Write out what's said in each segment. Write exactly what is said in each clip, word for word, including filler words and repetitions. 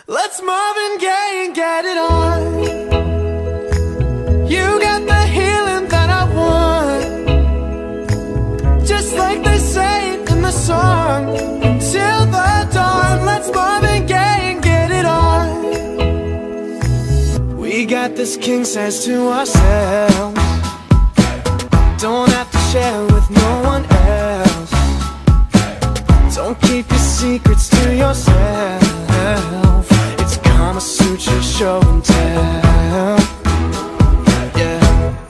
Let's Marvin Gaye and get it on. You got the healing that I want, just like they say in the song. Till the dawn, let's Marvin Gaye and get it on. We got this king size to ourselves, don't have to share with no one else. Don't keep your secrets to yourself. It's Kama Sutra show and tell. Yeah.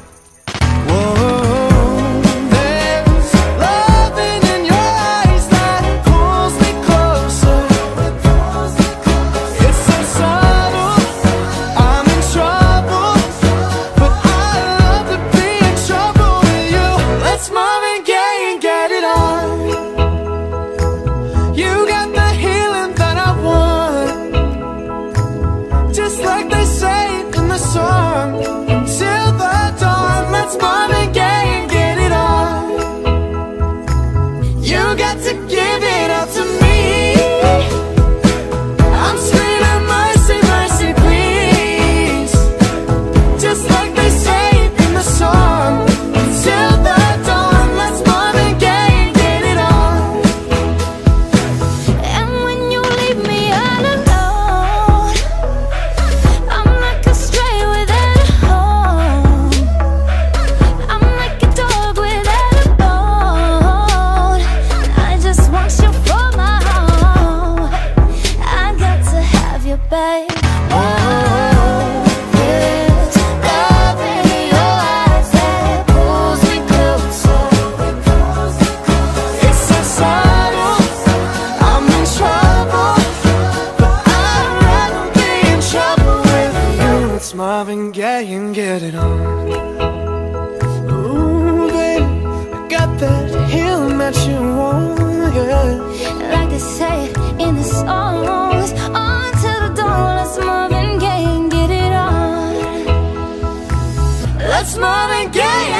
Whoa, there's loving in your eyes that pulls me closer. It's so subtle, I'm in trouble, but I love to be in trouble with you. Let's Marvin Gaye and get it on. You got the healing that I want, just like they say in the song. Till the dawn, let's Marvin Gaye and get it on. You got to give it up to me. I'm screaming mercy, mercy, please, just like they say in the song. Till the dawn, let's Marvin Gaye and get it on. And when you leave me all alone, I'm like a stray without a home. I'm like a dog without a bone. I just want you for my home. I got to have you, babe. Oh, there's love in your eyes that pulls me closer. It's so subtle, I'm in trouble, but I'd rather be in trouble with you. It's Marvin Gaye and get it on. Ooh, baby, I got that healing that you want, yeah. Like they say in the songs, on to the dawn, let's Marvin Gaye and get it on. Let's Marvin Gaye